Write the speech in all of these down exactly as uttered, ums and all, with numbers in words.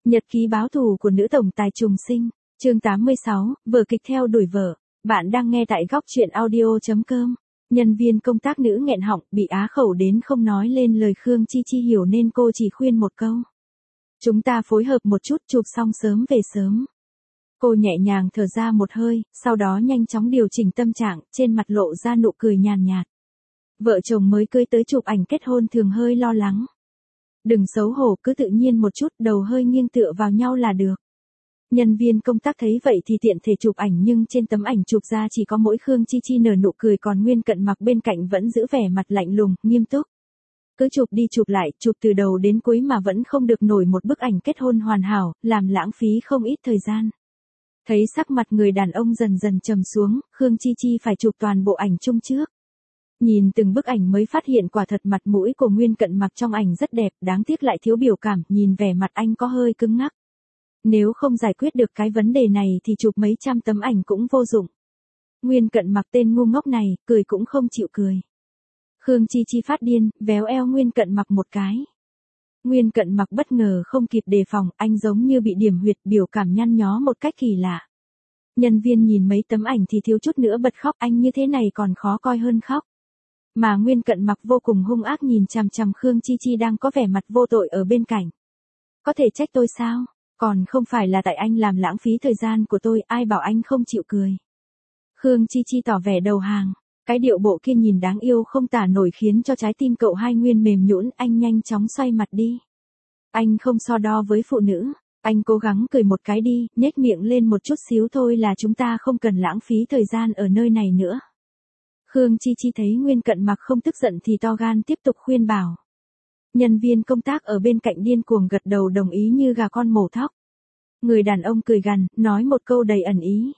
Nhật ký báo thù của nữ tổng tài trùng sinh, chương tám mươi sáu, vở kịch theo đuổi vợ. Bạn đang nghe tại góc truyện audio chấm com. Nhân viên công tác nữ nghẹn họng, bị á khẩu đến không nói lên lời. Khương Chi Chi hiểu nên cô chỉ khuyên một câu. Chúng ta phối hợp một chút, chụp xong sớm về sớm. Cô nhẹ nhàng thở ra một hơi, sau đó nhanh chóng điều chỉnh tâm trạng, trên mặt lộ ra nụ cười nhàn nhạt. Vợ chồng mới cưới tới chụp ảnh kết hôn thường hơi lo lắng. Đừng xấu hổ, cứ tự nhiên một chút, đầu hơi nghiêng tựa vào nhau là được. Nhân viên công tác thấy vậy thì tiện thể chụp ảnh, nhưng trên tấm ảnh chụp ra chỉ có mỗi Khương Chi Chi nở nụ cười, còn Nguyên Cận Mặc bên cạnh vẫn giữ vẻ mặt lạnh lùng, nghiêm túc. Cứ chụp đi chụp lại, chụp từ đầu đến cuối mà vẫn không được nổi một bức ảnh kết hôn hoàn hảo, làm lãng phí không ít thời gian. Thấy sắc mặt người đàn ông dần dần trầm xuống, Khương Chi Chi phải chụp toàn bộ ảnh chung trước. Nhìn từng bức ảnh mới phát hiện quả thật mặt mũi của Nguyên Cận Mặc trong ảnh rất đẹp, đáng tiếc lại thiếu biểu cảm, nhìn vẻ mặt anh có hơi cứng ngắc. Nếu không giải quyết được cái vấn đề này thì chụp mấy trăm tấm ảnh cũng vô dụng. Nguyên Cận Mặc tên ngu ngốc này, cười cũng không chịu cười. Khương Chi Chi phát điên, véo eo Nguyên Cận Mặc một cái. Nguyên Cận Mặc bất ngờ không kịp đề phòng, anh giống như bị điểm huyệt, biểu cảm nhăn nhó một cách kỳ lạ. Nhân viên nhìn mấy tấm ảnh thì thiếu chút nữa bật khóc, anh như thế này còn khó coi hơn khóc. Mà Nguyên Cận Mặc vô cùng hung ác nhìn chằm chằm Khương Chi Chi đang có vẻ mặt vô tội ở bên cạnh. Có thể trách tôi sao? Còn không phải là tại anh làm lãng phí thời gian của tôi, ai bảo anh không chịu cười. Khương Chi Chi tỏ vẻ đầu hàng, cái điệu bộ kia nhìn đáng yêu không tả nổi khiến cho trái tim cậu Hai Nguyên mềm nhũn, anh nhanh chóng xoay mặt đi. Anh không so đo với phụ nữ, anh cố gắng cười một cái đi, nhếch miệng lên một chút xíu thôi là chúng ta không cần lãng phí thời gian ở nơi này nữa. Khương Chi Chi thấy Nguyên Cận Mặc không tức giận thì to gan tiếp tục khuyên bảo. Nhân viên công tác ở bên cạnh điên cuồng gật đầu đồng ý như gà con mổ thóc. Người đàn ông cười gằn, nói một câu đầy ẩn ý.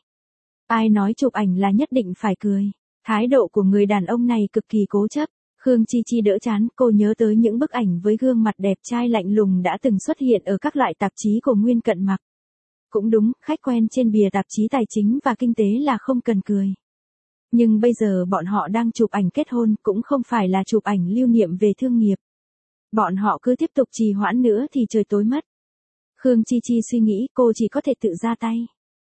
Ai nói chụp ảnh là nhất định phải cười. Thái độ của người đàn ông này cực kỳ cố chấp. Khương Chi Chi đỡ chán, cô nhớ tới những bức ảnh với gương mặt đẹp trai lạnh lùng đã từng xuất hiện ở các loại tạp chí của Nguyên Cận Mặc. Cũng đúng, khách quen trên bìa tạp chí tài chính và kinh tế là không cần cười. Nhưng bây giờ bọn họ đang chụp ảnh kết hôn, cũng không phải là chụp ảnh lưu niệm về thương nghiệp. Bọn họ cứ tiếp tục trì hoãn nữa thì trời tối mất. Khương Chi Chi suy nghĩ cô chỉ có thể tự ra tay.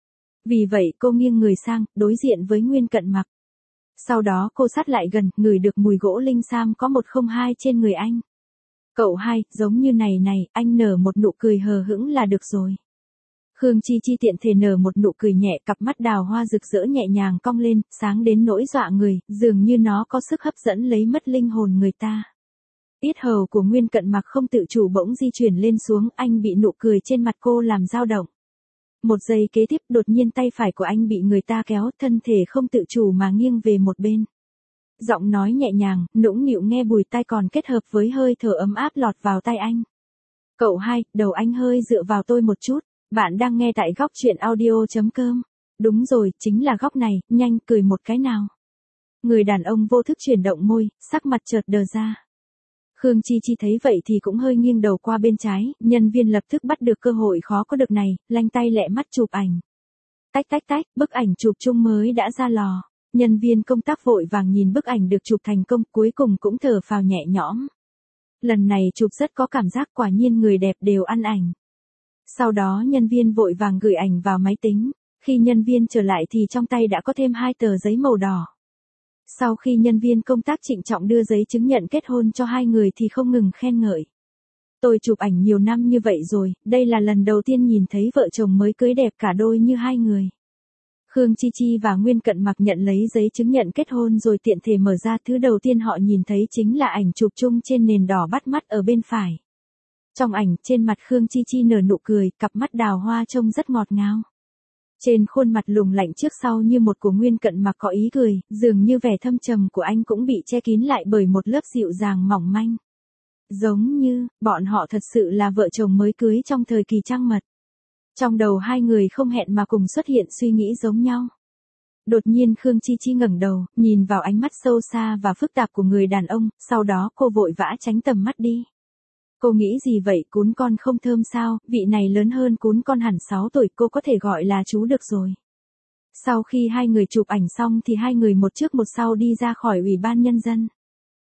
Vì vậy cô nghiêng người sang, đối diện với Nguyên Cận Mặc. Sau đó cô sát lại gần, ngửi được mùi gỗ linh sam có một không hai trên người anh. Cậu Hai, giống như này này, anh nở một nụ cười hờ hững là được rồi. Khương Chi Chi tiện thể nở một nụ cười nhẹ, cặp mắt đào hoa rực rỡ nhẹ nhàng cong lên, sáng đến nỗi dọa người, dường như nó có sức hấp dẫn lấy mất linh hồn người ta. Yết hầu của Nguyên Cận Mặc không tự chủ bỗng di chuyển lên xuống, anh bị nụ cười trên mặt cô làm dao động. Một giây kế tiếp đột nhiên tay phải của anh bị người ta kéo, thân thể không tự chủ mà nghiêng về một bên. Giọng nói nhẹ nhàng, nũng nịu nghe bùi tai còn kết hợp với hơi thở ấm áp lọt vào tai anh. Cậu Hai, đầu anh hơi dựa vào tôi một chút. Bạn đang nghe tại góc truyện audio chấm com. Đúng rồi, chính là góc này, nhanh cười một cái nào. Người đàn ông vô thức chuyển động môi, sắc mặt chợt đờ ra. Khương Chi Chi thấy vậy thì cũng hơi nghiêng đầu qua bên trái, nhân viên lập tức bắt được cơ hội khó có được này, lanh tay lẹ mắt chụp ảnh. Tách tách tách, bức ảnh chụp chung mới đã ra lò. Nhân viên công tác vội vàng nhìn bức ảnh được chụp thành công, cuối cùng cũng thở phào nhẹ nhõm. Lần này chụp rất có cảm giác, quả nhiên người đẹp đều ăn ảnh. Sau đó nhân viên vội vàng gửi ảnh vào máy tính, khi nhân viên trở lại thì trong tay đã có thêm hai tờ giấy màu đỏ. Sau khi nhân viên công tác trịnh trọng đưa giấy chứng nhận kết hôn cho hai người thì không ngừng khen ngợi. Tôi chụp ảnh nhiều năm như vậy rồi, đây là lần đầu tiên nhìn thấy vợ chồng mới cưới đẹp cả đôi như hai người. Khương Chi Chi và Nguyên Cận Mặc nhận lấy giấy chứng nhận kết hôn rồi tiện thể mở ra, thứ đầu tiên họ nhìn thấy chính là ảnh chụp chung trên nền đỏ bắt mắt ở bên phải. Trong ảnh, trên mặt Khương Chi Chi nở nụ cười, cặp mắt đào hoa trông rất ngọt ngào. Trên khuôn mặt lùng lạnh trước sau như một của Nguyên Cận Mặc có ý cười, dường như vẻ thâm trầm của anh cũng bị che kín lại bởi một lớp dịu dàng mỏng manh. Giống như, bọn họ thật sự là vợ chồng mới cưới trong thời kỳ trăng mật. Trong đầu hai người không hẹn mà cùng xuất hiện suy nghĩ giống nhau. Đột nhiên Khương Chi Chi ngẩng đầu, nhìn vào ánh mắt sâu xa và phức tạp của người đàn ông, sau đó cô vội vã tránh tầm mắt đi. Cô nghĩ gì vậy, cún con không thơm sao, vị này lớn hơn cún con hẳn sáu tuổi, cô có thể gọi là chú được rồi. Sau khi hai người chụp ảnh xong thì hai người một trước một sau đi ra khỏi ủy ban nhân dân.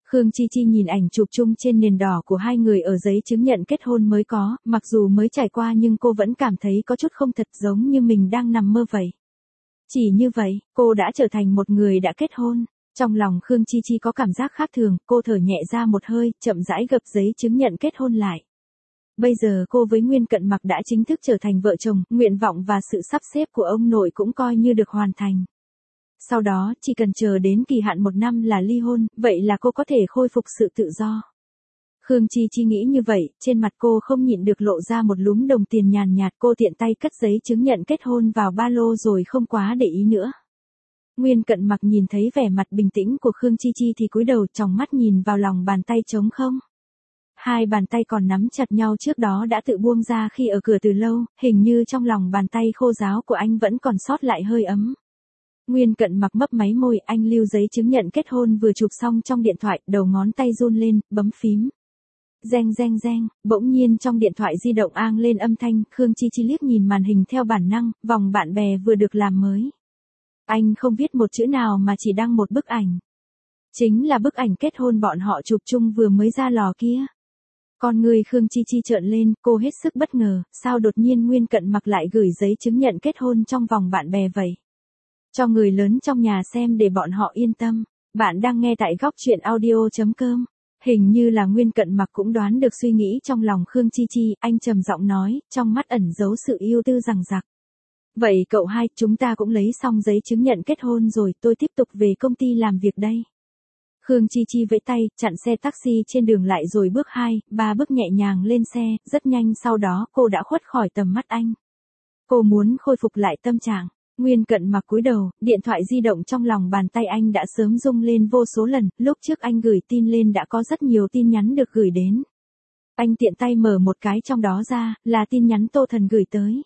Khương Chi Chi nhìn ảnh chụp chung trên nền đỏ của hai người ở giấy chứng nhận kết hôn mới có, mặc dù mới trải qua nhưng cô vẫn cảm thấy có chút không thật, giống như mình đang nằm mơ vậy. Chỉ như vậy, cô đã trở thành một người đã kết hôn. Trong lòng Khương Chi Chi có cảm giác khác thường, cô thở nhẹ ra một hơi, chậm rãi gập giấy chứng nhận kết hôn lại. Bây giờ cô với Nguyên Cận Mặc đã chính thức trở thành vợ chồng, nguyện vọng và sự sắp xếp của ông nội cũng coi như được hoàn thành. Sau đó, chỉ cần chờ đến kỳ hạn một năm là ly hôn, vậy là cô có thể khôi phục sự tự do. Khương Chi Chi nghĩ như vậy, trên mặt cô không nhịn được lộ ra một lúm đồng tiền nhàn nhạt, cô tiện tay cất giấy chứng nhận kết hôn vào ba lô rồi không quá để ý nữa. Nguyên Cận Mặc nhìn thấy vẻ mặt bình tĩnh của Khương Chi Chi thì cúi đầu, tròng mắt nhìn vào lòng bàn tay trống không. Hai bàn tay còn nắm chặt nhau trước đó đã tự buông ra khi ở cửa từ lâu, hình như trong lòng bàn tay khô ráo của anh vẫn còn sót lại hơi ấm. Nguyên Cận Mặc mấp máy môi, anh lưu giấy chứng nhận kết hôn vừa chụp xong trong điện thoại, đầu ngón tay run lên, bấm phím. Reng reng reng, bỗng nhiên trong điện thoại di động ang lên âm thanh, Khương Chi Chi liếc nhìn màn hình theo bản năng, vòng bạn bè vừa được làm mới. Anh không viết một chữ nào mà chỉ đăng một bức ảnh. Chính là bức ảnh kết hôn bọn họ chụp chung vừa mới ra lò kia. Con người Khương Chi Chi trợn lên, cô hết sức bất ngờ, sao đột nhiên Nguyên Cận Mặc lại gửi giấy chứng nhận kết hôn trong vòng bạn bè vậy? Cho người lớn trong nhà xem để bọn họ yên tâm. Bạn đang nghe tại góc truyện audio chấm com. Hình như là Nguyên Cận Mặc cũng đoán được suy nghĩ trong lòng Khương Chi Chi, anh trầm giọng nói, trong mắt ẩn giấu sự yêu tư rằng rặc. Vậy cậu hai, chúng ta cũng lấy xong giấy chứng nhận kết hôn rồi, tôi tiếp tục về công ty làm việc đây. Khương Chi Chi vẫy tay, chặn xe taxi trên đường lại rồi bước hai, ba bước nhẹ nhàng lên xe, rất nhanh sau đó cô đã khuất khỏi tầm mắt anh. Cô muốn khôi phục lại tâm trạng. Nguyên Cận Mặc cúi đầu, điện thoại di động trong lòng bàn tay anh đã sớm rung lên vô số lần, lúc trước anh gửi tin lên đã có rất nhiều tin nhắn được gửi đến. Anh tiện tay mở một cái trong đó ra, là tin nhắn Tô Thần gửi tới.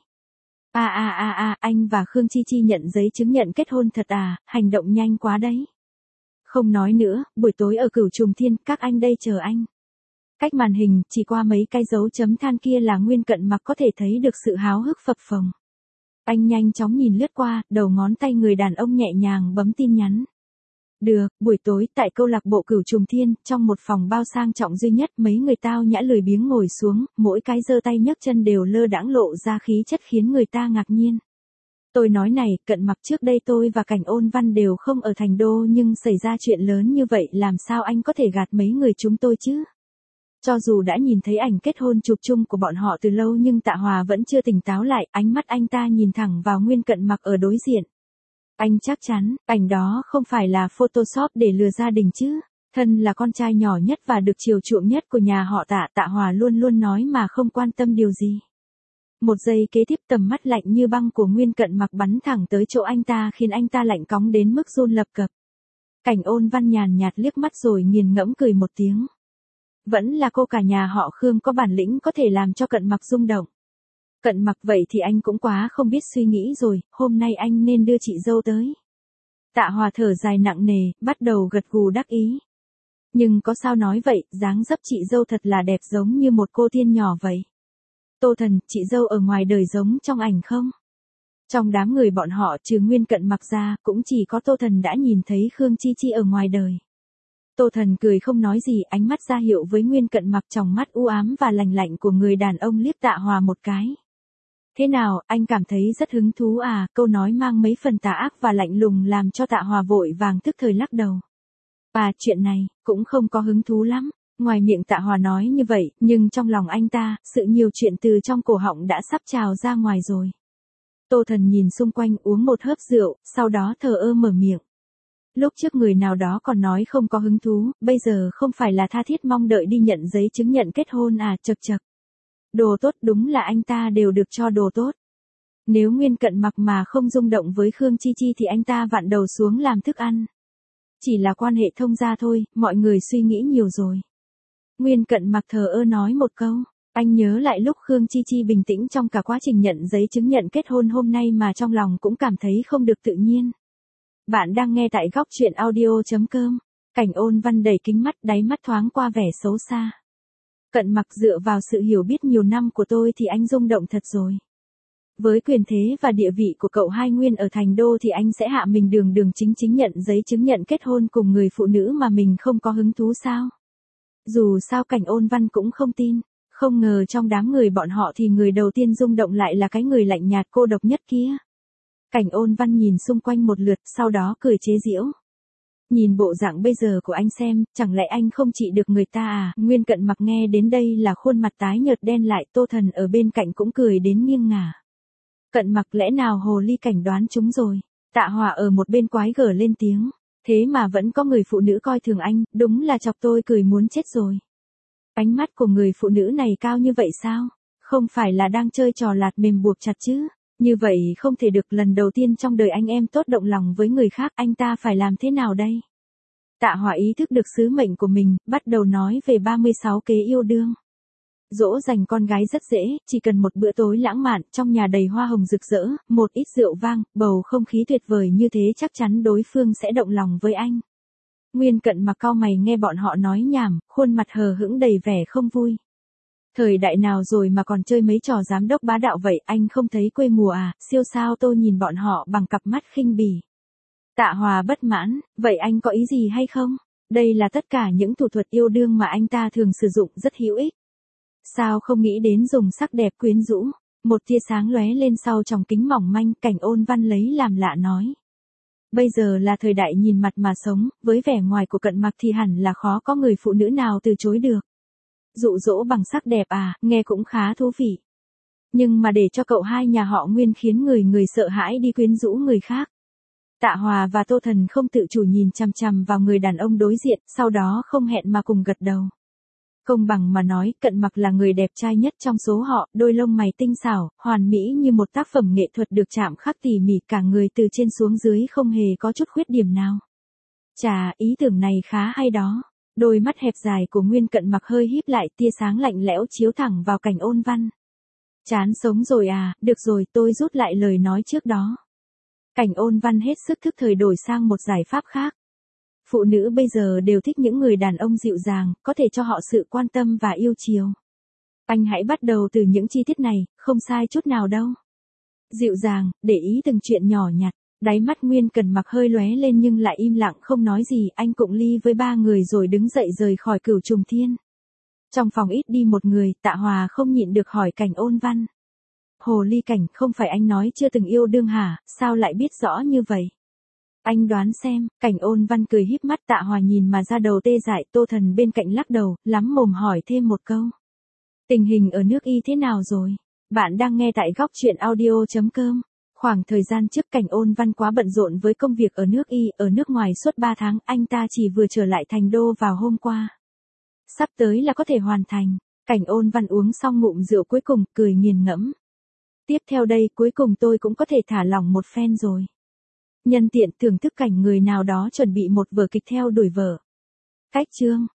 À à à à, anh và Khương Chi Chi nhận giấy chứng nhận kết hôn thật à, hành động nhanh quá đấy. Không nói nữa, buổi tối ở Cửu Trùng Thiên, các anh đây chờ anh. Cách màn hình, chỉ qua mấy cái dấu chấm than kia là Nguyên Cận Mặc có thể thấy được sự háo hức phập phồng. Anh nhanh chóng nhìn lướt qua, đầu ngón tay người đàn ông nhẹ nhàng bấm tin nhắn. Được, buổi tối tại câu lạc bộ Cửu Trùng Thiên, trong một phòng bao sang trọng duy nhất, mấy người tao nhã lười biếng ngồi xuống, mỗi cái giơ tay nhấc chân đều lơ đãng lộ ra khí chất khiến người ta ngạc nhiên. Tôi nói này, Cận Mặc, trước đây tôi và Cảnh Ôn Văn đều không ở thành đô nhưng xảy ra chuyện lớn như vậy làm sao anh có thể gạt mấy người chúng tôi chứ? Cho dù đã nhìn thấy ảnh kết hôn chụp chung của bọn họ từ lâu nhưng Tạ Hòa vẫn chưa tỉnh táo lại, ánh mắt anh ta nhìn thẳng vào Nguyên Cận Mặc ở đối diện. Anh chắc chắn, ảnh đó không phải là Photoshop để lừa gia đình chứ? Thân là con trai nhỏ nhất và được chiều chuộng nhất của nhà họ Tạ, Tạ Hòa luôn luôn nói mà không quan tâm điều gì. Một giây kế tiếp tầm mắt lạnh như băng của Nguyên Cận Mặc bắn thẳng tới chỗ anh ta khiến anh ta lạnh cóng đến mức run lập cập. Cảnh Ôn Văn nhàn nhạt liếc mắt rồi nghiền ngẫm cười một tiếng. Vẫn là cô cả nhà họ Khương có bản lĩnh có thể làm cho Cận Mặc rung động. Cận Mặc, vậy thì anh cũng quá không biết suy nghĩ rồi, hôm nay anh nên đưa chị dâu tới. Tạ Hòa thở dài nặng nề, bắt đầu gật gù đắc ý. Nhưng có sao nói vậy, dáng dấp chị dâu thật là đẹp giống như một cô tiên nhỏ vậy. Tô Thần, chị dâu ở ngoài đời giống trong ảnh không? Trong đám người bọn họ trừ Nguyên Cận Mặc ra, cũng chỉ có Tô Thần đã nhìn thấy Khương Chi Chi ở ngoài đời. Tô Thần cười không nói gì, ánh mắt ra hiệu với Nguyên Cận Mặc, trong mắt u ám và lạnh lạnh của người đàn ông liếc Tạ Hòa một cái. Thế nào, anh cảm thấy rất hứng thú à? Câu nói mang mấy phần tà ác và lạnh lùng làm cho Tạ Hòa vội vàng tức thời lắc đầu. À, chuyện này, cũng không có hứng thú lắm. Ngoài miệng Tạ Hòa nói như vậy, nhưng trong lòng anh ta, sự nhiều chuyện từ trong cổ họng đã sắp trào ra ngoài rồi. Tô Thần nhìn xung quanh uống một hớp rượu, sau đó thờ ơ mở miệng. Lúc trước người nào đó còn nói không có hứng thú, bây giờ không phải là tha thiết mong đợi đi nhận giấy chứng nhận kết hôn à, chậc chậc. Đồ tốt, đúng là anh ta đều được cho đồ tốt. Nếu Nguyên Cận Mặc mà không rung động với Khương Chi Chi thì anh ta vặn đầu xuống làm thức ăn. Chỉ là quan hệ thông gia thôi, mọi người suy nghĩ nhiều rồi. Nguyên Cận Mặc thờ ơ nói một câu, anh nhớ lại lúc Khương Chi Chi bình tĩnh trong cả quá trình nhận giấy chứng nhận kết hôn hôm nay mà trong lòng cũng cảm thấy không được tự nhiên. Bạn đang nghe tại góc truyện audio chấm com. Cảnh Ôn Văn đẩy kính mắt, đáy mắt thoáng qua vẻ xấu xa. Cận Mặc, dựa vào sự hiểu biết nhiều năm của tôi thì anh rung động thật rồi. Với quyền thế và địa vị của cậu hai Nguyên ở thành đô thì anh sẽ hạ mình đường đường chính chính nhận giấy chứng nhận kết hôn cùng người phụ nữ mà mình không có hứng thú sao? Dù sao Cảnh Ôn Văn cũng không tin, không ngờ trong đám người bọn họ thì người đầu tiên rung động lại là cái người lạnh nhạt cô độc nhất kia. Cảnh Ôn Văn nhìn xung quanh một lượt, sau đó cười chế giễu. Nhìn bộ dạng bây giờ của anh xem, chẳng lẽ anh không trị được người ta à? Nguyên Cận Mặc nghe đến đây là khuôn mặt tái nhợt đen lại, Tô Thần ở bên cạnh cũng cười đến nghiêng ngả. Cận Mặc lẽ nào hồ ly cảnh đoán chúng rồi? Tạ Hòa ở một bên quái gở lên tiếng. Thế mà vẫn có người phụ nữ coi thường anh, đúng là chọc tôi cười muốn chết rồi. Ánh mắt của người phụ nữ này cao như vậy sao? Không phải là đang chơi trò lạt mềm buộc chặt chứ? Như vậy không thể được, lần đầu tiên trong đời anh em tốt động lòng với người khác, anh ta phải làm thế nào đây? Tạ Hòa ý thức được sứ mệnh của mình, bắt đầu nói về ba mươi sáu kế yêu đương. Dỗ dành con gái rất dễ, chỉ cần một bữa tối lãng mạn, trong nhà đầy hoa hồng rực rỡ, một ít rượu vang, bầu không khí tuyệt vời như thế chắc chắn đối phương sẽ động lòng với anh. Nguyên Cận Mặc cau mày nghe bọn họ nói nhảm, khuôn mặt hờ hững đầy vẻ không vui. Thời đại nào rồi mà còn chơi mấy trò giám đốc bá đạo vậy, anh không thấy quê mùa à? Siêu sao tôi nhìn bọn họ bằng cặp mắt khinh bỉ. Tạ Hòa bất mãn, vậy anh có ý gì hay không? Đây là tất cả những thủ thuật yêu đương mà anh ta thường sử dụng, rất hữu ích. Sao không nghĩ đến dùng sắc đẹp quyến rũ? Một tia sáng lóe lên sau tròng kính mỏng manh, Cảnh Ôn Văn lấy làm lạ nói. Bây giờ là thời đại nhìn mặt mà sống, với vẻ ngoài của Cận Mặc thì hẳn là khó có người phụ nữ nào từ chối được. Dụ dỗ bằng sắc đẹp à, nghe cũng khá thú vị. Nhưng mà để cho cậu hai nhà họ Nguyên khiến người người sợ hãi đi quyến rũ người khác. Tạ Hòa và Tô Thần không tự chủ nhìn chằm chằm vào người đàn ông đối diện, sau đó không hẹn mà cùng gật đầu. Công bằng mà nói, Cận Mặc là người đẹp trai nhất trong số họ, đôi lông mày tinh xảo, hoàn mỹ như một tác phẩm nghệ thuật được chạm khắc tỉ mỉ, cả người từ trên xuống dưới không hề có chút khuyết điểm nào. Chà, ý tưởng này khá hay đó. Đôi mắt hẹp dài của Nguyên Cận Mặc hơi híp lại, tia sáng lạnh lẽo chiếu thẳng vào Cảnh Ôn Văn. Chán sống rồi à, được rồi, tôi rút lại lời nói trước đó. Cảnh Ôn Văn hết sức thức thời đổi sang một giải pháp khác. Phụ nữ bây giờ đều thích những người đàn ông dịu dàng, có thể cho họ sự quan tâm và yêu chiều. Anh hãy bắt đầu từ những chi tiết này, không sai chút nào đâu. Dịu dàng, để ý từng chuyện nhỏ nhặt. Đáy mắt Nguyên Cận Mặc hơi lóe lên nhưng lại im lặng không nói gì, anh cụng ly với ba người rồi đứng dậy rời khỏi Cửu Trùng Thiên. Trong phòng ít đi một người, Tạ Hòa không nhịn được hỏi Cảnh Ôn Văn. Hồ ly cảnh, không phải anh nói chưa từng yêu đương hả, sao lại biết rõ như vậy? Anh đoán xem. Cảnh Ôn Văn cười híp mắt, Tạ Hòa nhìn mà ra đầu tê dại, Tô Thần bên cạnh lắc đầu, lắm mồm hỏi thêm một câu. Tình hình ở nước Y thế nào rồi? Bạn đang nghe tại góc truyện audio chấm com. Khoảng thời gian trước Cảnh Ôn Văn quá bận rộn với công việc ở nước Y, ở nước ngoài suốt ba tháng, anh ta chỉ vừa trở lại thành đô vào hôm qua. Sắp tới là có thể hoàn thành. Cảnh Ôn Văn uống xong ngụm rượu cuối cùng, cười nghiền ngẫm. Tiếp theo đây, cuối cùng tôi cũng có thể thả lỏng một phen rồi. Nhân tiện thưởng thức cảnh người nào đó chuẩn bị một vở kịch theo đuổi vợ. Cách chương.